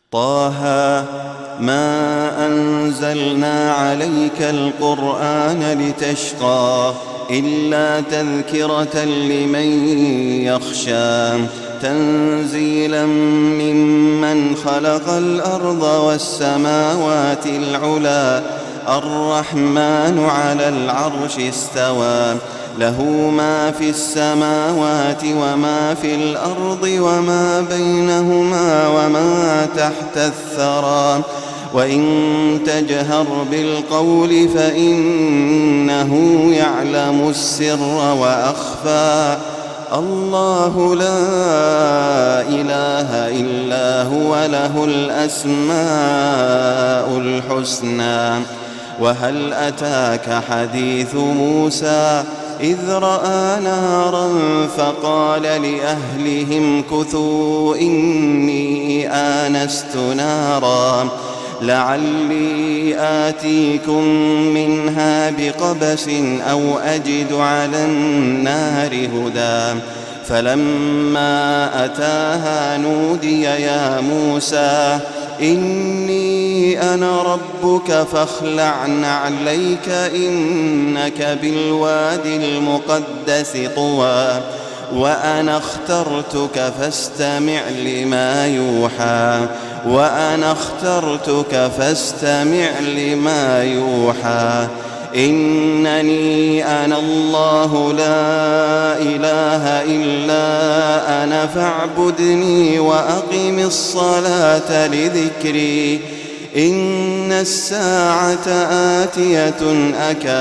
طه ما أنزلنا عليك القرآن لتشقى إلا تذكرة لمن يخشى تنزيلا ممن خلق الأرض والسماوات العلى الرحمن على العرش استوى له ما في السماوات وما في الأرض وما بينهما وما تحت الثرى وإن تجهر بالقول فإنه يعلم السر وأخفى الله لا إله إلا هو له الأسماء الحسنى وهل أتاك حديث موسى إذ رأى نارا فقال لأهلهم كثوا إني آنست نارا لعلي آتيكم منها بقبس أو أجد على النار هدى فلما أتاها نودي يا موسى إني أنا ربك فاخلع نعليك إنك بالوادي المقدس طوى وأنا اخترتك فاستمع لما يوحى وأنا اخترتك فاستمع لما يوحى إنني أنا الله لا إله إلا أنا فاعبدني وأقم الصلاة لذكري إن الساعة آتية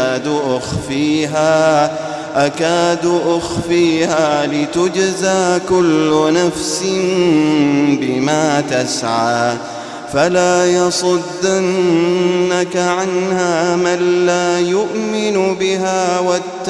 أكاد أخفيها لتجزى كل نفس بما تسعى فلا يصدنك عنها من لا يؤمن بها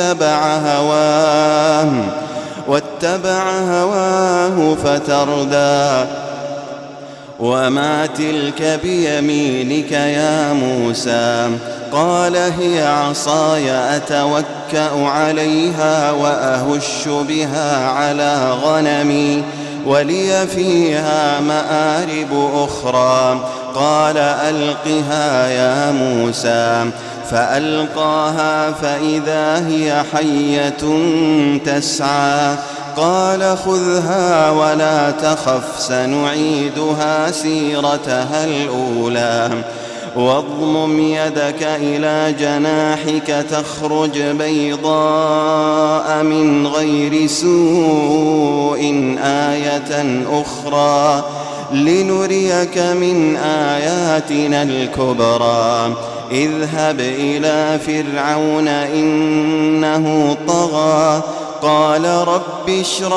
واتبع هواه فتردى وما تلك بيمينك يا موسى قال هي عصاي أتوكأ عليها وأهش بها على غنمي ولي فيها مآرب أخرى قال ألقها يا موسى فألقاها فإذا هي حية تسعى قال خذها ولا تخف سنعيدها سيرتها الأولى واضمم يدك إلى جناحك تخرج بيضاء من غير سوء آية أخرى لنريك من آياتنا الكبرى اذهب إلى فرعون إنه طغى قال رب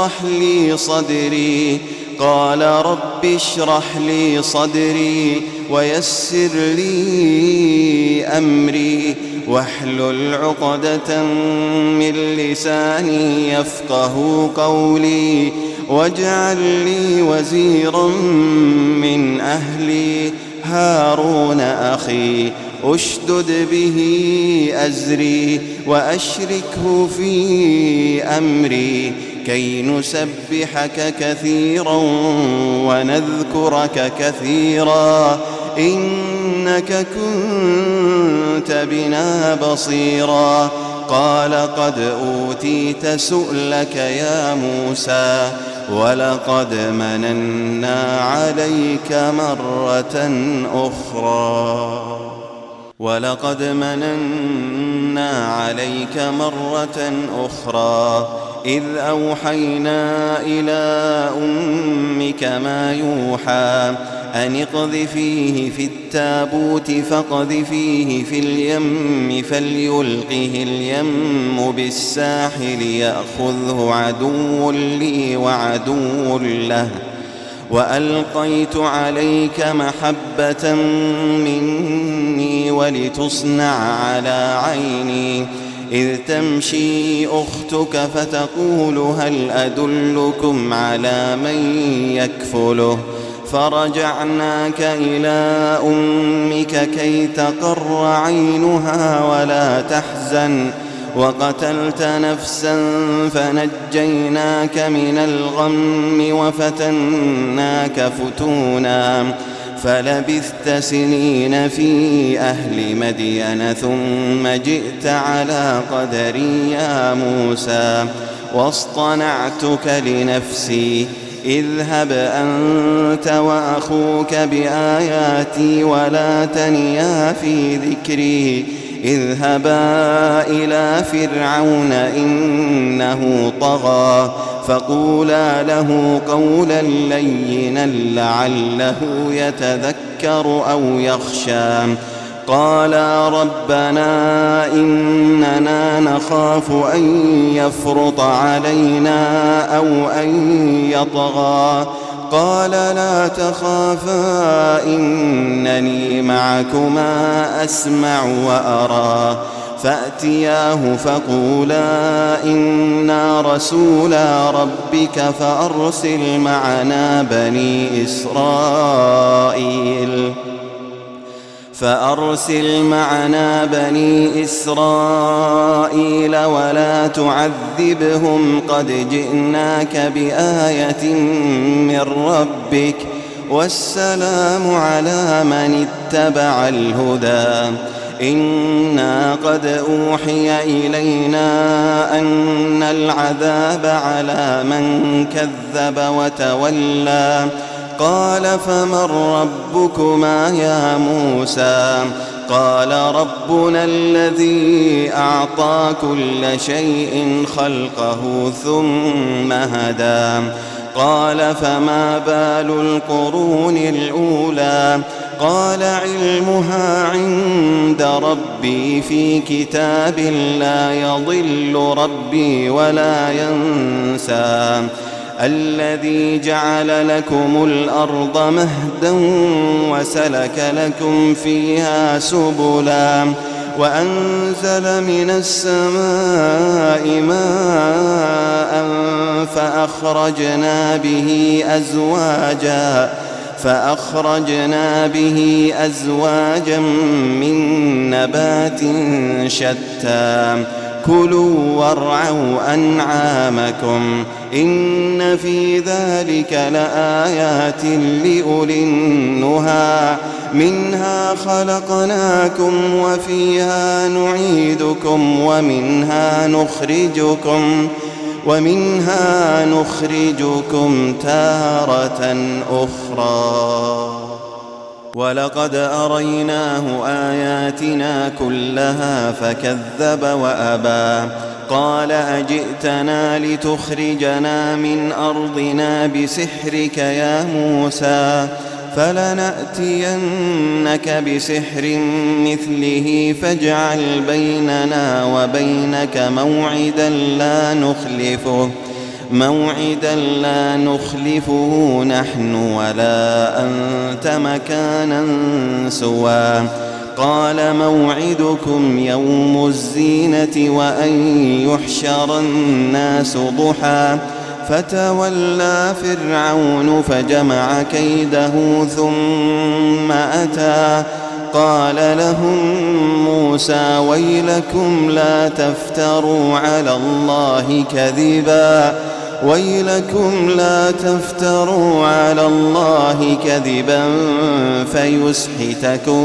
اشرح لي صدري ويسر لي أمري واحلل عقدة من لساني يفقه قولي واجعل لي وزيرا من أهلي هارون أخي أشدد به أزري وأشركه في أمري كي نسبحك كثيرا ونذكرك كثيرا إنك كنت بنا بصيرا قال قد أوتيت سؤلك يا موسى ولقد مننا عليك مرة أخرى إذ أوحينا إلى أمك ما يوحى أن اقذفيه في التابوت فاقذفيه في اليم فليلقه اليم بالساحل يأخذه عدو لي وعدو له وألقيت عليك محبة مني ولتصنع على عيني إذ تمشي أختك فتقول هل أدلكم على من يكفله فرجعناك إلى أمك كي تقر عينها ولا تحزن وقتلت نفسا فنجيناك من الغم وفتناك فتونا فلبثت سنين في أهل مدين ثم جئت على قدري يا موسى واصطنعتك لنفسي اذهب أنت وأخوك بآياتي ولا تنيا في ذكري اذهبا إلى فرعون إنه طغى فقولا له قولا لينا لعله يتذكر أو يخشى قالا ربنا إننا نخاف أن يفرط علينا أو أن يطغى قال لا تخافا إنني معكما أسمع وأرى فأتياه فقولا إنا رسولا ربك فأرسل معنا بني إسرائيل ولا تعذبهم قد جئناك بآية من ربك والسلام على من اتبع الهدى إنا قد أوحي إلينا أن العذاب على من كذب وتولى قال فمن ربكما يا موسى قال ربنا الذي أعطى كل شيء خلقه ثم هدى قال فما بال القرون الأولى قال علمها عند ربي في كتاب لا يضل ربي ولا ينسى الذي جعل لكم الأرض مهدا وسلك لكم فيها سبلا وأنزل من السماء ماء فأخرجنا به أزواجا من نبات شتى كلوا وارعوا أنعامكم إن في ذلك لآيات لأولي النهى منها خلقناكم وفيها نعيدكم ومنها نخرجكم تارة أخرى ولقد أريناه آياتنا كلها فكذب وأبى قال أجئتنا لتخرجنا من أرضنا بسحرك يا موسى فلنأتينك بسحر مثله فاجعل بيننا وبينك موعدا لا نخلفه نحن ولا أنت مكانا سوى قال موعدكم يوم الزينة وأن يحشر الناس ضحى فتولى فرعون فجمع كيده ثم أتى قال لهم موسى ويلكم لا تفتروا على الله كذبا فيسحتكم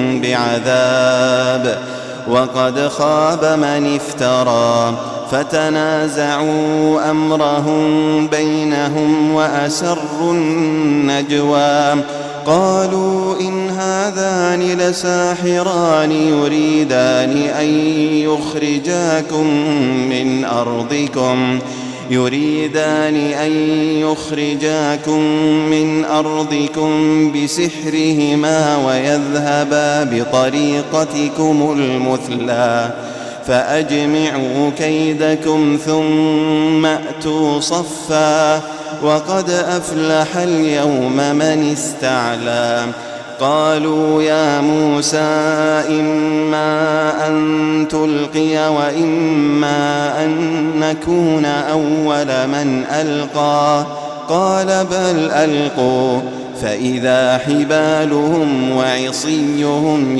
بعذاب وقد خاب من افترى فتنازعوا أمرهم بينهم وأسروا النجوى قالوا إن هذان لساحران يريدان أن يخرجاكم من أرضكم بسحرهما ويذهبا بطريقتكم المثلى فأجمعوا كيدكم ثم أتوا صفا وقد أفلح اليوم من استعلى قالوا يا موسى إما أن تلقي وإما أن نكون أول من ألقى قال بل ألقوا فإذا حبالهم وعصيهم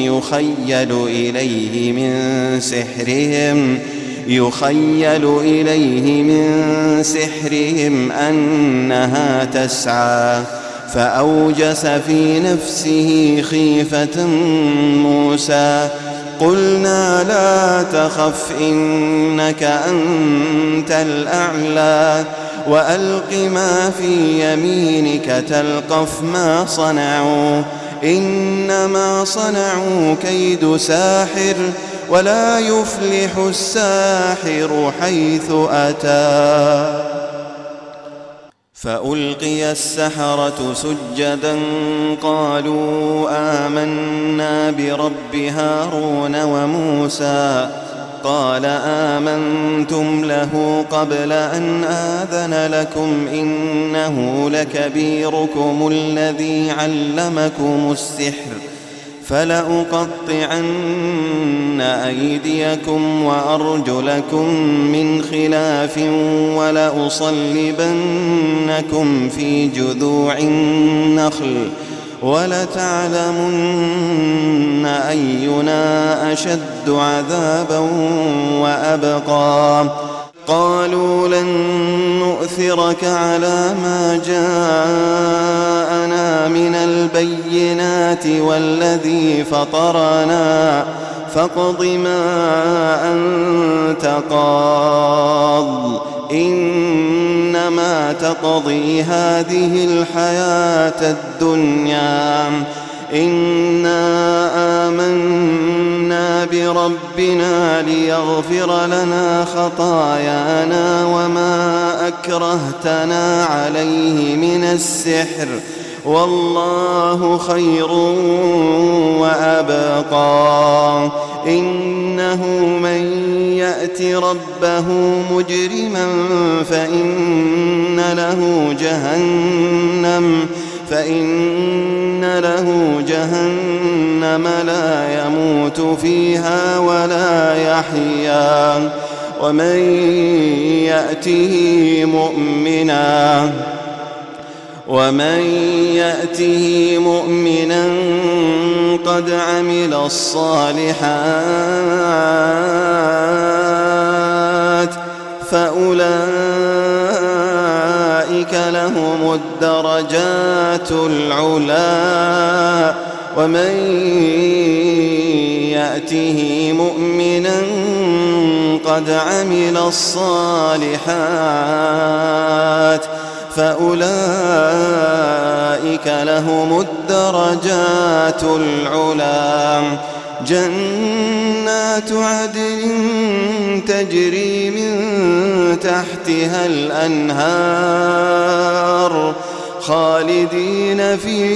يخيل إليه من سحرهم أنها تسعى فأوجس في نفسه خيفة موسى. قلنا لا تخف إنك أنت الأعلى وألق ما في يمينك تلقف ما صنعوا إنما صنعوا كيد ساحر ولا يفلح الساحر حيث أتى. فألقي السحرة سجدا قالوا آمنا برب هارون وموسى. قال آمنتم له قبل أن آذن لكم إنه لكبيركم الذي علمكم السحر فلأقطعن أيديكم وأرجلكم من خلاف ولأصلبنكم في جذوع النخل ولتعلمن أينا أشد عذابا وأبقى. قالوا لن نؤثرك على ما جاءنا من البينات والذي فطرنا فاقض ما أنت قاض إنما تقضي هذه الحياة الدنيا إنا آمنا بربنا ليغفر لنا خطايانا وما أكرهتنا عليه من السحر والله خير وأبقى. إنه من يأت ربه مجرما فإن له جهنم لا يموت فيها ولا يحيا. ومن يأته مؤمنا قد عمل الصالحات فأولئك لهم الدرجات العلى. ومن يأته مؤمنا قد عمل الصالحات فأولئك لهم الدرجات العلى. جنات عدن تجري من تحتها الأنهار خالدين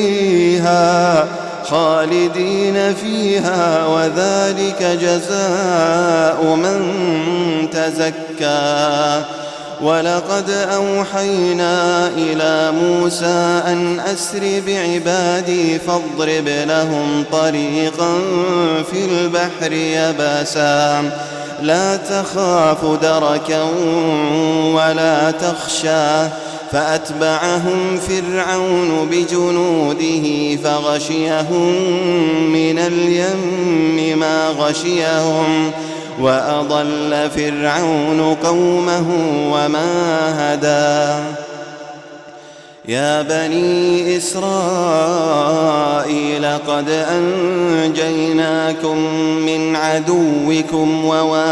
فيها وذلك جزاء من تزكى. ولقد أوحينا إلى موسى أن أسر بعبادي فاضرب لهم طريقا في البحر يبسا لا تخاف دركا ولا تخشى. فأتبعهم فرعون بجنوده فغشيهم من اليم ما غشيهم وأضل فرعون قومه وما هدى. يا بني إسرائيل قد أنجيناكم من عدوكم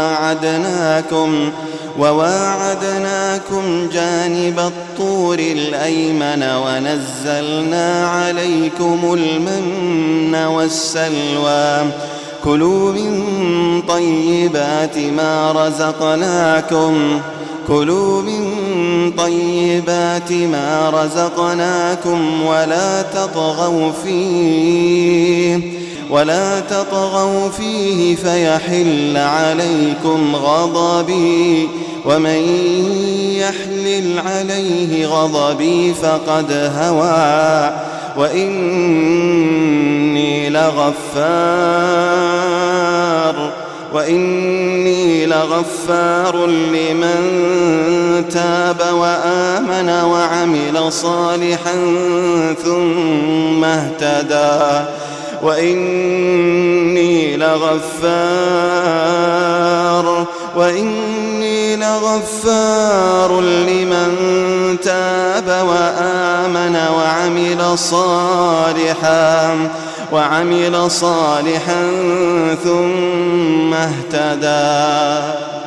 وواعدناكم جانب الطور الأيمن ونزلنا عليكم المن والسلوى. كلوا من طيبات ما رزقناكم ولا تطغوا فيه فيحل عليكم غضبي ومن يحلل عليه غضبي فقد هوى. وإني لغفار لمن تاب وآمن وعمل صالحا ثم اهتدى. وإني إني لغفار لمن تاب وآمن وعمل صالحا ثم اهتدى.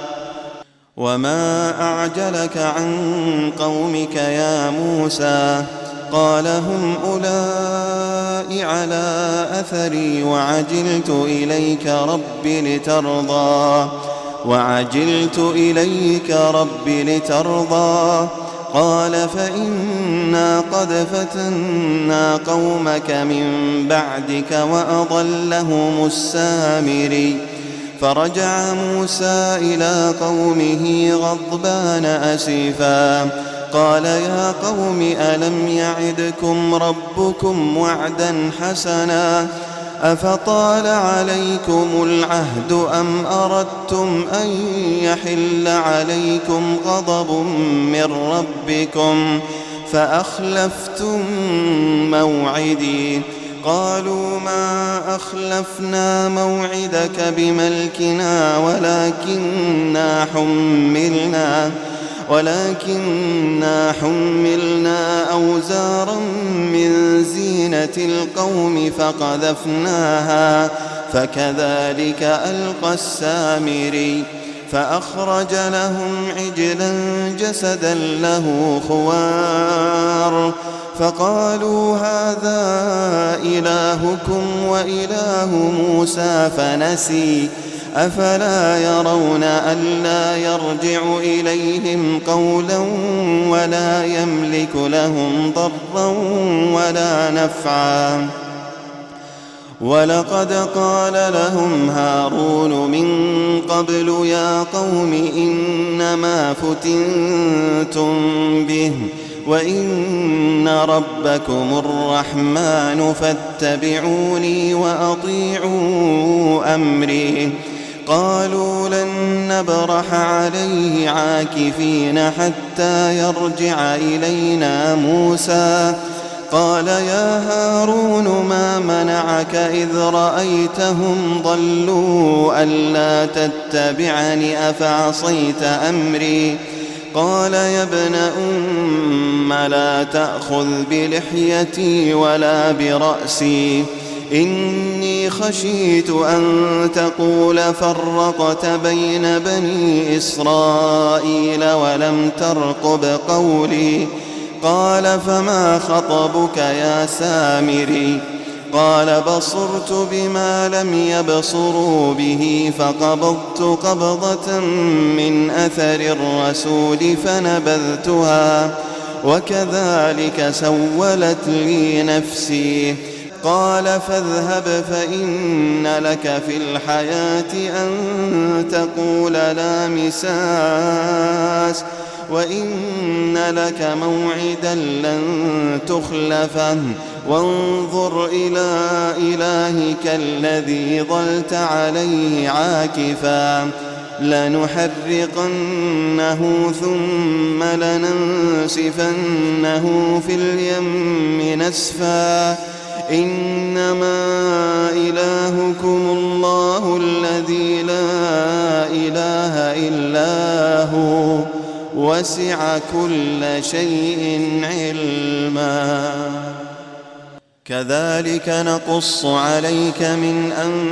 وما أعجلك عن قومك يا موسى؟ قال هم أولئك على أثري وعجلت إليك رب لترضى. قال فإنا قد فتنا قومك من بعدك وأضلهم السامري. فرجع موسى إلى قومه غضبان أسفا قال يا قوم ألم يعدكم ربكم وعدا حسنا أفطال عليكم العهد أم أردتم أن يحل عليكم غضب من ربكم فأخلفتم موعدي. قالوا ما أخلفنا موعدك بملكنا ولكننا حملنا أوزارا من زينة القوم فقذفناها فكذلك ألقى السامري. فأخرج لهم عجلا جسدا له خوار فقالوا هذا إلهكم وإله موسى فنسي. أفلا يرون ألا يرجع إليهم قولا ولا يملك لهم ضرا ولا نفعا. ولقد قال لهم هارون من قبل يا قوم إنما فتنتم به وإن ربكم الرحمن فاتبعوني وأطيعوا أمري. قالوا لن نبرح عليه عاكفين حتى يرجع إلينا موسى. قال يا هارون ما منعك إذ رأيتهم ضلوا ألا تتبعني أفعصيت أمري؟ قال يا ابن أم لا تأخذ بلحيتي ولا برأسي إني خشيت أن تقول فرقت بين بني إسرائيل ولم ترقب قولي. قال فما خطبك يا سامري؟ قال بصرت بما لم يبصروا به فقبضت قبضة من أثر الرسول فنبذتها وكذلك سولت لي نفسي. قال فاذهب فإن لك في الحياة أن تقول لا مساس وإن لك موعدا لن تخلفه وانظر إلى إلهك الذي ظلت عليه عاكفا لنحرقنه ثم لننسفنه في اليم نسفا. إنما إلهكم الله الذي لا إله إلا هو وسع كل شيء علما. كذلك نقص عليك من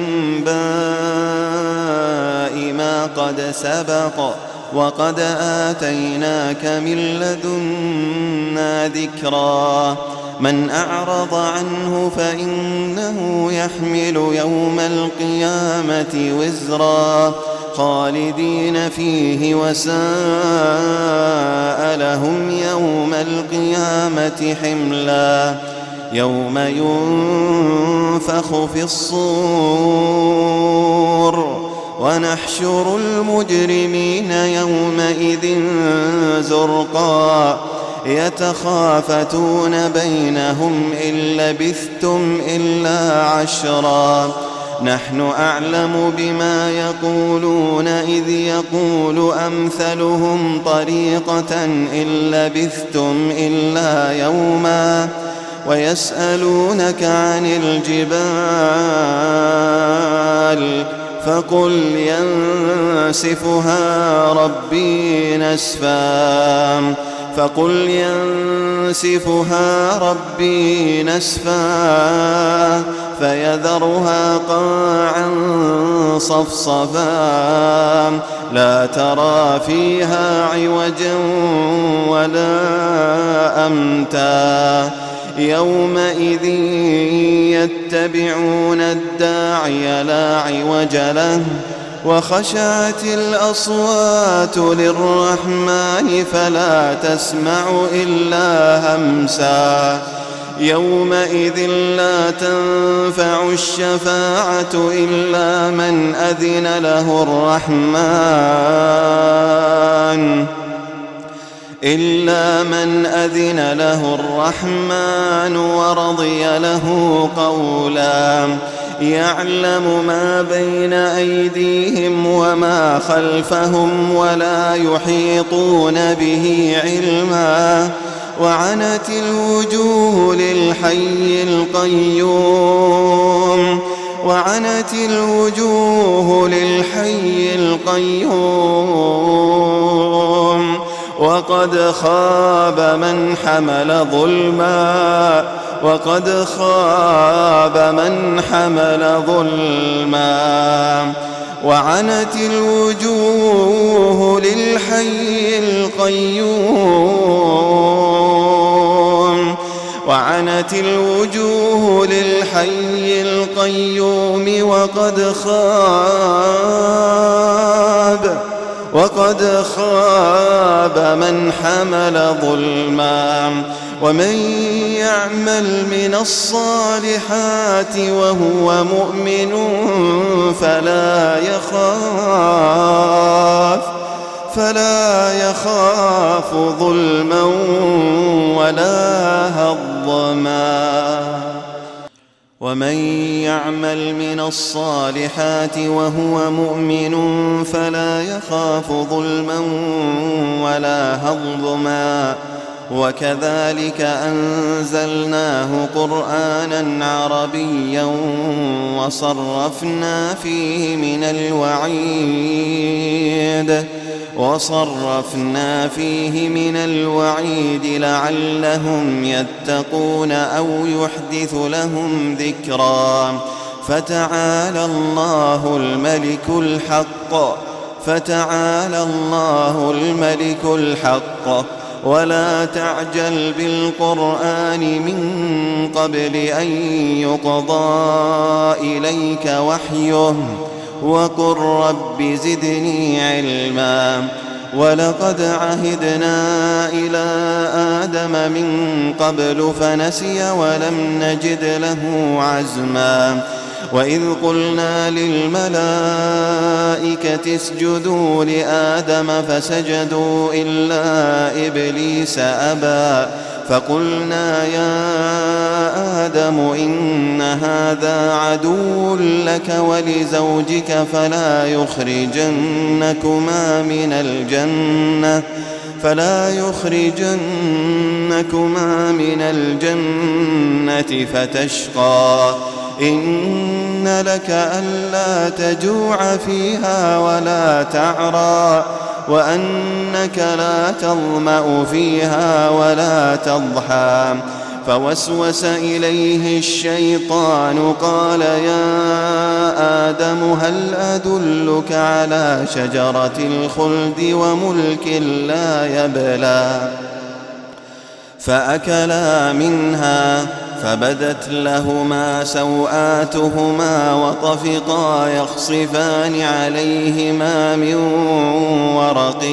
أنباء ما قد سبق وقد آتيناك من لدنا ذكرا. من أعرض عنه فإنه يحمل يوم القيامة وزرا خالدين فيه وساء لهم يوم القيامة حملا. يوم ينفخ في الصور ونحشر المجرمين يومئذ زرقا يتخافتون بينهم إن لبثتم إلا عشرا. نحن أعلم بما يقولون إذ يقول أمثلهم طريقة إن لبثتم إلا يوما ويسألونك عن الجبال فقل ينسفها ربي نسفا فيذرها قاعا صفصفا لا ترى فيها عوجا ولا أمتا يومئذ يتبعون الداعي لا عوج له وخشعت الأصوات للرحمن فلا تسمع إلا همسا يومئذ لا تنفع الشفاعة إلا من أذن له الرحمن ورضي له قولا يعلم ما بين أيديهم وما خلفهم ولا يحيطون به علما وعنت الوجوه للحي القيوم وقد خاب من حمل ظلما وعنت الوجوه للحي القيوم وقد خاب من حمل ظلما ومن يعمل من الصالحات وهو مؤمن فلا يخاف ظلما ولا هضما ومن يعمل من الصالحات وهو مؤمن فلا يخاف ظلما ولا هضما وكذلك أنزلناه قرآنا عربيا وصرفنا فيه من الوعيد لعلهم يتقون أو يحدث لهم ذكرا فتعالى الله الملك الحق ولا تعجل بالقرآن من قبل أن يقضى إليك وحيه وقل رب زدني علما ولقد عهدنا إلى آدم من قبل فنسي ولم نجد له عزما وإذ قلنا للملائكة اسجدوا لآدم فسجدوا إلا إبليس أبى فقلنا يا آدم إن هذا عدو لك ولزوجك فلا يخرجنكما من الجنة فتشقى إن لك ألا تجوع فيها ولا تعرى وأنك لا تظمأ فيها ولا تضحى فوسوس إليه الشيطان قال يا آدم هل أدلك على شجرة الخلد وملك لا يبلى فأكلا منها فبدت لهما سوآتهما وطفقا يخصفان عليهما من ورق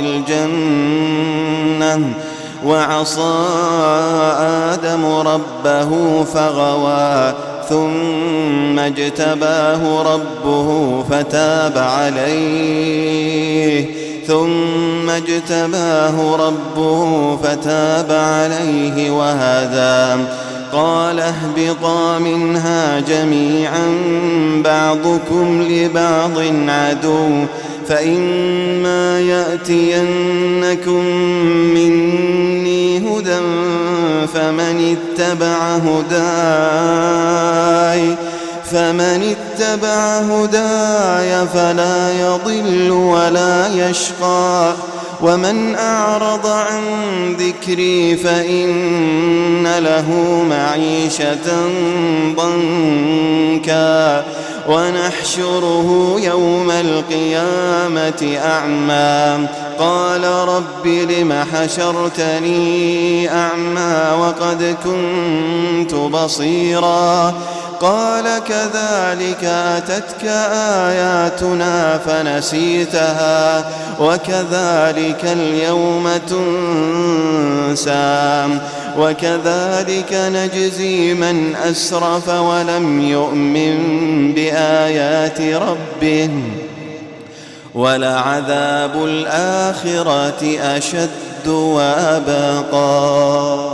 الجنة وعصى آدم ربه فغوى ثم اجتباه ربه فتاب عليه وهدى قال اهبطا منها جميعا بعضكم لبعض عدو فإما يأتينكم مني هدى فمن اتبع هداي فلا يضل ولا يشقى ومن أعرض عن ذكري فإن له معيشة ضنكا ونحشره يوم القيامة أعمى قال رب لم حشرتني أعمى وقد كنت بصيرا قال كذلك أتتك آياتنا فنسيتها وكذلك اليوم تنسى وكذلك نجزي من أسرف ولم يؤمن بآيات ربه ولعذاب الآخرة أشد وأبقى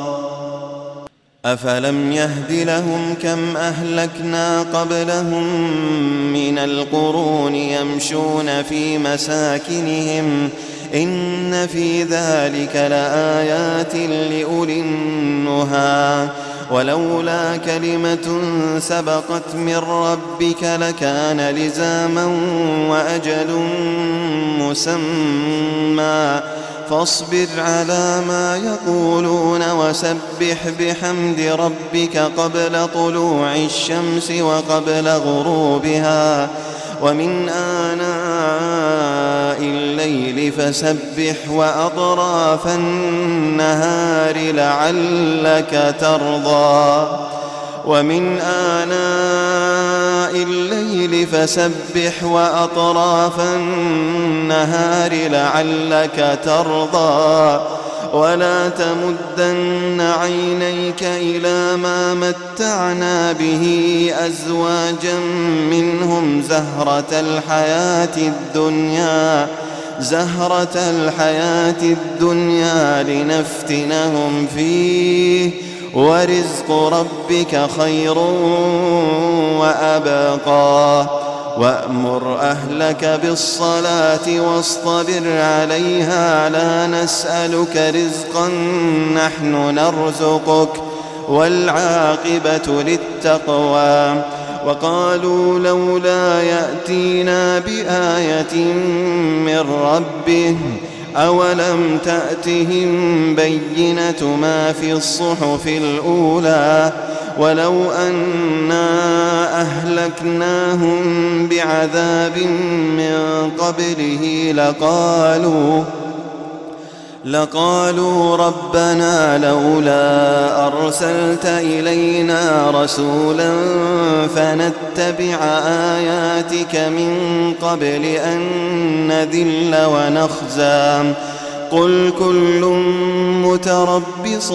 أفلم يهد لهم كم أهلكنا قبلهم من القرون يمشون في مساكنهم إن في ذلك لآيات لأولي النهى ولولا كلمة سبقت من ربك لكان لزاما وأجل مسمى فاصبر على ما يقولون وسبح بحمد ربك قبل طلوع الشمس وقبل غروبها ومن آناء الليل فسبح وأطراف النهار لعلك ترضى ومن آناء الليل فسبح وأطراف النهار لعلك ترضى ولا تمدن عينيك إلى ما متعنا به أزواجا منهم زهرة الحياة الدنيا لنفتنهم فيه ورزق ربك خير وأبقى وأمر أهلك بالصلاة واصطبر عليها لا نسألك رزقا نحن نرزقك والعاقبة للتقوى وقالوا لولا يأتينا بآية من ربه أولم تأتهم بينة ما في الصحف الأولى ولو أنا أهلكناهم بعذاب من قبله لقالوا ربنا لولا أرسلت إلينا رسولا فنتبع آياتك من قبل أن نذل ونخزى قل كل متربص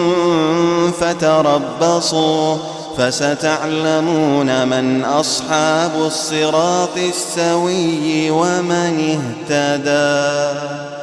فتربصوا فستعلمون من أصحاب الصراط السوي ومن اهتدى.